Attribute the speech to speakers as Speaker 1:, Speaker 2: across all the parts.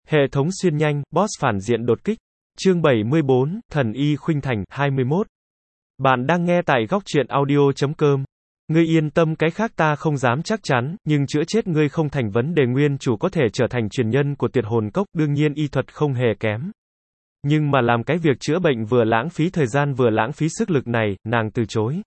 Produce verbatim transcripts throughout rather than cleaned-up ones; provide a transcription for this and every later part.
Speaker 1: Hệ thống xuyên nhanh, boss phản diện đột kích. Chương bảy mươi bốn, Thần y khuynh thành, hai mươi mốt. Bạn đang nghe tại góc truyện audio chấm com. Ngươi yên tâm, cái khác ta không dám chắc chắn, nhưng chữa chết ngươi không thành vấn đề. Nguyên chủ có thể trở thành truyền nhân của Tuyệt Hồn Cốc, đương nhiên y thuật không hề kém. Nhưng mà làm cái việc chữa bệnh vừa lãng phí thời gian vừa lãng phí sức lực này, nàng từ chối.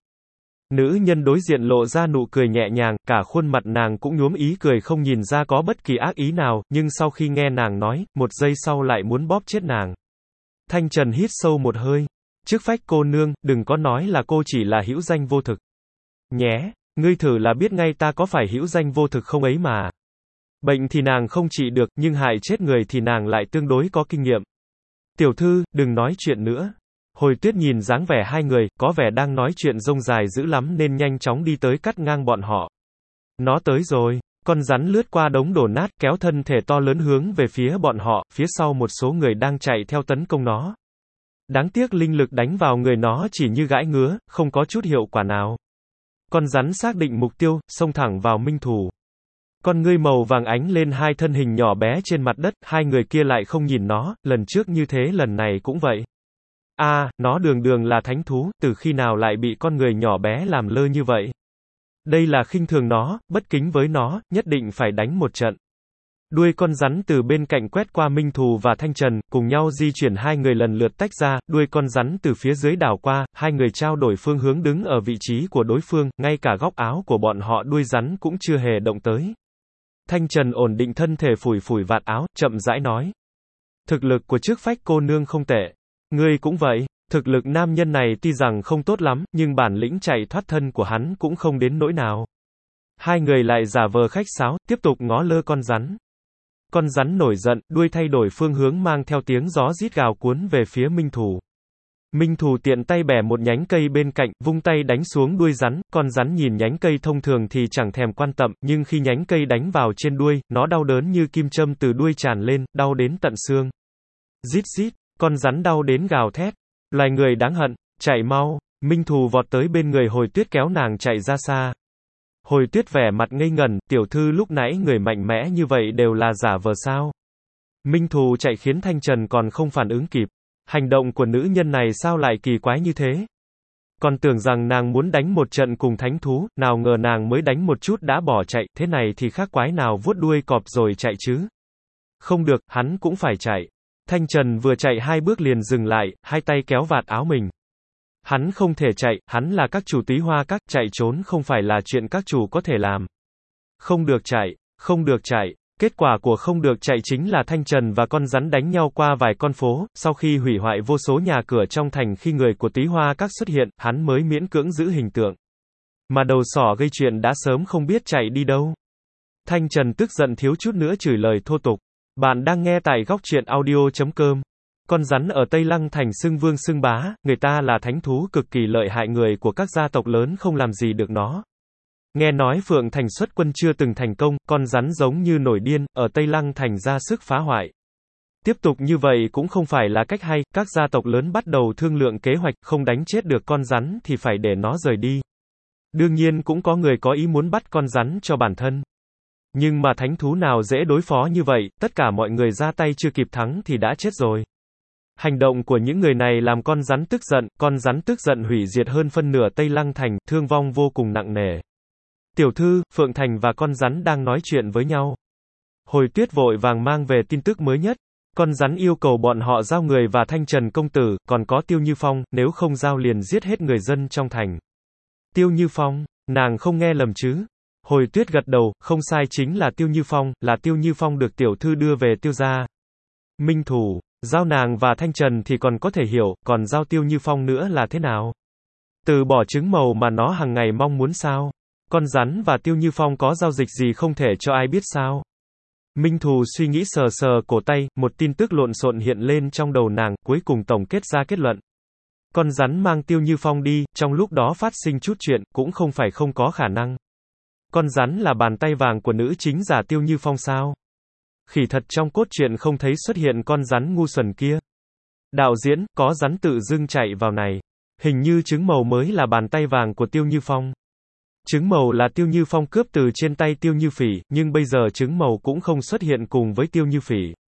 Speaker 1: Nữ nhân đối diện lộ ra nụ cười nhẹ nhàng, cả khuôn mặt nàng cũng nhuốm ý cười, không nhìn ra có bất kỳ ác ý nào, nhưng sau khi nghe nàng nói, một giây sau lại muốn bóp chết nàng. Thanh Trần hít sâu một hơi. Trước phách cô nương, đừng có nói là cô chỉ là hữu danh vô thực. Nhé, ngươi thử là biết ngay ta có phải hữu danh vô thực không ấy mà. Bệnh thì nàng không trị được, nhưng hại chết người thì nàng lại tương đối có kinh nghiệm. Tiểu thư, đừng nói chuyện nữa. Hồi Tuyết nhìn dáng vẻ hai người, có vẻ đang nói chuyện rông dài dữ lắm nên nhanh chóng đi tới cắt ngang bọn họ. Nó tới rồi. Con rắn lướt qua đống đổ nát, kéo thân thể to lớn hướng về phía bọn họ, phía sau một số người đang chạy theo tấn công nó. Đáng tiếc linh lực đánh vào người nó chỉ như gãi ngứa, không có chút hiệu quả nào. Con rắn xác định mục tiêu, xông thẳng vào Minh Thù. Con ngươi màu vàng ánh lên hai thân hình nhỏ bé trên mặt đất, hai người kia lại không nhìn nó, lần trước như thế lần này cũng vậy. A, à, nó đường đường là thánh thú, từ khi nào lại bị con người nhỏ bé làm lơ như vậy? Đây là khinh thường nó, bất kính với nó, nhất định phải đánh một trận. Đuôi con rắn từ bên cạnh quét qua Minh Thù và Thanh Trần, cùng nhau di chuyển, hai người lần lượt tách ra, đuôi con rắn từ phía dưới đảo qua, hai người trao đổi phương hướng đứng ở vị trí của đối phương, ngay cả góc áo của bọn họ đuôi rắn cũng chưa hề động tới. Thanh Trần ổn định thân thể, phủi phủi vạt áo, chậm rãi nói. Thực lực của trước phách cô nương không tệ. Ngươi cũng vậy. Thực lực nam nhân này tuy rằng không tốt lắm, nhưng bản lĩnh chạy thoát thân của hắn cũng không đến nỗi nào. Hai người lại giả vờ khách sáo, tiếp tục ngó lơ con rắn. Con rắn nổi giận, đuôi thay đổi phương hướng mang theo tiếng gió rít gào cuốn về phía Minh Thù. Minh Thù tiện tay bẻ một nhánh cây bên cạnh, vung tay đánh xuống đuôi rắn, con rắn nhìn nhánh cây thông thường thì chẳng thèm quan tâm, nhưng khi nhánh cây đánh vào trên đuôi, nó đau đớn như kim châm từ đuôi tràn lên, đau đến tận xương. Rít rít, con rắn đau đến gào thét. Loài người đáng hận, chạy mau. Minh Thù vọt tới bên người Hồi Tuyết kéo nàng chạy ra xa. Hồi Tuyết vẻ mặt ngây ngẩn, tiểu thư lúc nãy người mạnh mẽ như vậy đều là giả vờ sao? Minh Thù chạy khiến Thanh Trần còn không phản ứng kịp. Hành động của nữ nhân này sao lại kỳ quái như thế? Còn tưởng rằng nàng muốn đánh một trận cùng thánh thú, nào ngờ nàng mới đánh một chút đã bỏ chạy, thế này thì khác quái nào vuốt đuôi cọp rồi chạy chứ? Không được, hắn cũng phải chạy. Thanh Trần vừa chạy hai bước liền dừng lại, hai tay kéo vạt áo mình. Hắn không thể chạy, hắn là các chủ túy hoa các, chạy trốn không phải là chuyện các chủ có thể làm. Không được chạy, không được chạy. Kết quả của không được chạy chính là Thanh Trần và con rắn đánh nhau qua vài con phố, sau khi hủy hoại vô số nhà cửa trong thành, khi người của túy hoa các xuất hiện, hắn mới miễn cưỡng giữ hình tượng. Mà đầu sỏ gây chuyện đã sớm không biết chạy đi đâu. Thanh Trần tức giận thiếu chút nữa chửi lời thô tục. Bạn đang nghe tại góc truyện audio chấm com. Con rắn ở Tây Lăng thành xưng vương xưng bá, người ta là thánh thú cực kỳ lợi hại, người của các gia tộc lớn không làm gì được nó. Nghe nói Phượng Thành xuất quân chưa từng thành công, con rắn giống như nổi điên, ở Tây Lăng thành ra sức phá hoại. Tiếp tục như vậy cũng không phải là cách hay, các gia tộc lớn bắt đầu thương lượng kế hoạch, không đánh chết được con rắn thì phải để nó rời đi. Đương nhiên cũng có người có ý muốn bắt con rắn cho bản thân. Nhưng mà thánh thú nào dễ đối phó như vậy, tất cả mọi người ra tay chưa kịp thắng thì đã chết rồi. Hành động của những người này làm con rắn tức giận, con rắn tức giận hủy diệt hơn phân nửa Tây Lăng thành, thương vong vô cùng nặng nề. Tiểu thư, Phượng Thành và con rắn đang nói chuyện với nhau. Hồi Tuyết vội vàng mang về tin tức mới nhất. Con rắn yêu cầu bọn họ giao người và Thanh Trần công tử, còn có Tiêu Như Phong, nếu không giao liền giết hết người dân trong thành. Tiêu Như Phong, nàng không nghe lầm chứ? Hồi Tuyết gật đầu, không sai, chính là Tiêu Như Phong, là Tiêu Như Phong được tiểu thư đưa về Tiêu gia. Minh Thù, giao nàng và Thanh Trần thì còn có thể hiểu, còn giao Tiêu Như Phong nữa là thế nào? Từ bỏ trứng màu mà nó hàng ngày mong muốn sao? Con rắn và Tiêu Như Phong có giao dịch gì không thể cho ai biết sao? Minh Thù suy nghĩ sờ sờ cổ tay, một tin tức lộn xộn hiện lên trong đầu nàng, cuối cùng tổng kết ra kết luận. Con rắn mang Tiêu Như Phong đi, trong lúc đó phát sinh chút chuyện, cũng không phải không có khả năng. Con rắn là bàn tay vàng của nữ chính giả Tiêu Như Phong sao? Khỉ thật, trong cốt truyện không thấy xuất hiện con rắn ngu xuẩn kia. Đạo diễn, có rắn tự dưng chạy vào này. Hình như trứng màu mới là bàn tay vàng của Tiêu Như Phong. Trứng màu là Tiêu Như Phong cướp từ trên tay Tiêu Như Phỉ, nhưng bây giờ trứng màu cũng không xuất hiện cùng với Tiêu Như Phỉ.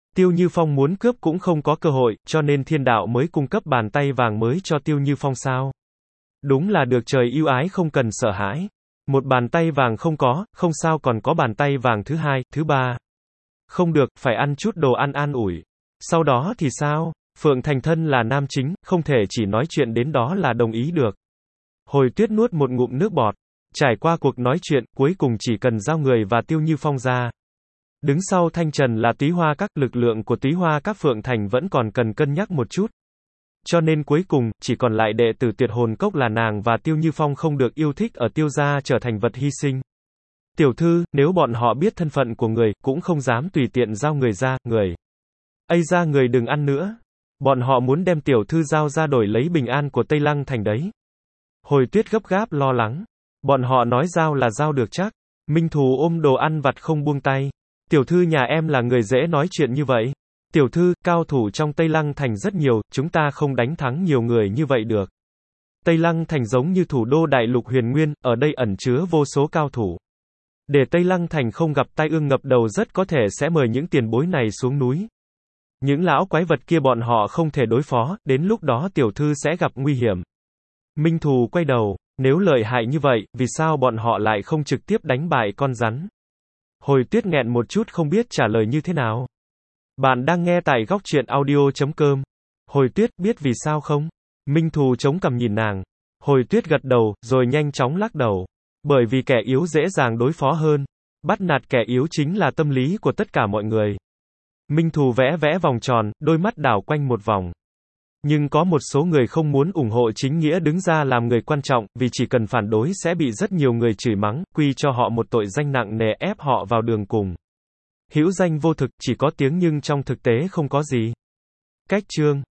Speaker 1: Tiêu Như Phong muốn cướp cũng không có cơ hội, cho nên thiên đạo mới cung cấp bàn tay vàng mới cho Tiêu Như Phong sao. Đúng là được trời ưu ái không cần sợ hãi. Một bàn tay vàng không có, không sao còn có bàn tay vàng thứ hai, thứ ba. Không được, phải ăn chút đồ ăn an ủi. Sau đó thì sao? Phượng Thành thân là nam chính, không thể chỉ nói chuyện đến đó là đồng ý được. Hồi Tuyết nuốt một ngụm nước bọt. Trải qua cuộc nói chuyện, cuối cùng chỉ cần giao người và Tiêu Như Phong ra. Đứng sau Thanh Trần là Túy Hoa Các, lực lượng của Túy Hoa Các Phượng Thành vẫn còn cần cân nhắc một chút. Cho nên cuối cùng, chỉ còn lại đệ tử Tuyệt Hồn Cốc là nàng và Tiêu Như Phong không được yêu thích ở Tiêu gia trở thành vật hy sinh. Tiểu thư, nếu bọn họ biết thân phận của người, cũng không dám tùy tiện giao người ra, người. Ây ra người đừng ăn nữa. Bọn họ muốn đem tiểu thư giao ra đổi lấy bình an của Tây Lăng Thành đấy. Hồi Tuyết gấp gáp lo lắng. Bọn họ nói giao là giao được chắc. Minh Thù ôm đồ ăn vặt không buông tay. Tiểu thư nhà em là người dễ nói chuyện như vậy. Tiểu thư, cao thủ trong Tây Lăng Thành rất nhiều, chúng ta không đánh thắng nhiều người như vậy được. Tây Lăng Thành giống như thủ đô đại lục huyền nguyên, ở đây ẩn chứa vô số cao thủ. Để Tây Lăng Thành không gặp tai ương ngập đầu rất có thể sẽ mời những tiền bối này xuống núi. Những lão quái vật kia bọn họ không thể đối phó, đến lúc đó tiểu thư sẽ gặp nguy hiểm. Minh Thù quay đầu, nếu lợi hại như vậy, vì sao bọn họ lại không trực tiếp đánh bại con rắn? Hồi Tuyết nghẹn một chút không biết trả lời như thế nào. Bạn đang nghe tại góc truyện audio chấm com. Hồi Tuyết, biết vì sao không? Minh Thù chống cằm nhìn nàng. Hồi Tuyết gật đầu, rồi nhanh chóng lắc đầu. Bởi vì kẻ yếu dễ dàng đối phó hơn. Bắt nạt kẻ yếu chính là tâm lý của tất cả mọi người. Minh Thù vẽ vẽ vòng tròn, đôi mắt đảo quanh một vòng. Nhưng có một số người không muốn ủng hộ chính nghĩa đứng ra làm người quan trọng, vì chỉ cần phản đối sẽ bị rất nhiều người chửi mắng, quy cho họ một tội danh nặng nề ép họ vào đường cùng. Hữu danh vô thực, chỉ có tiếng nhưng trong thực tế không có gì. Cách chương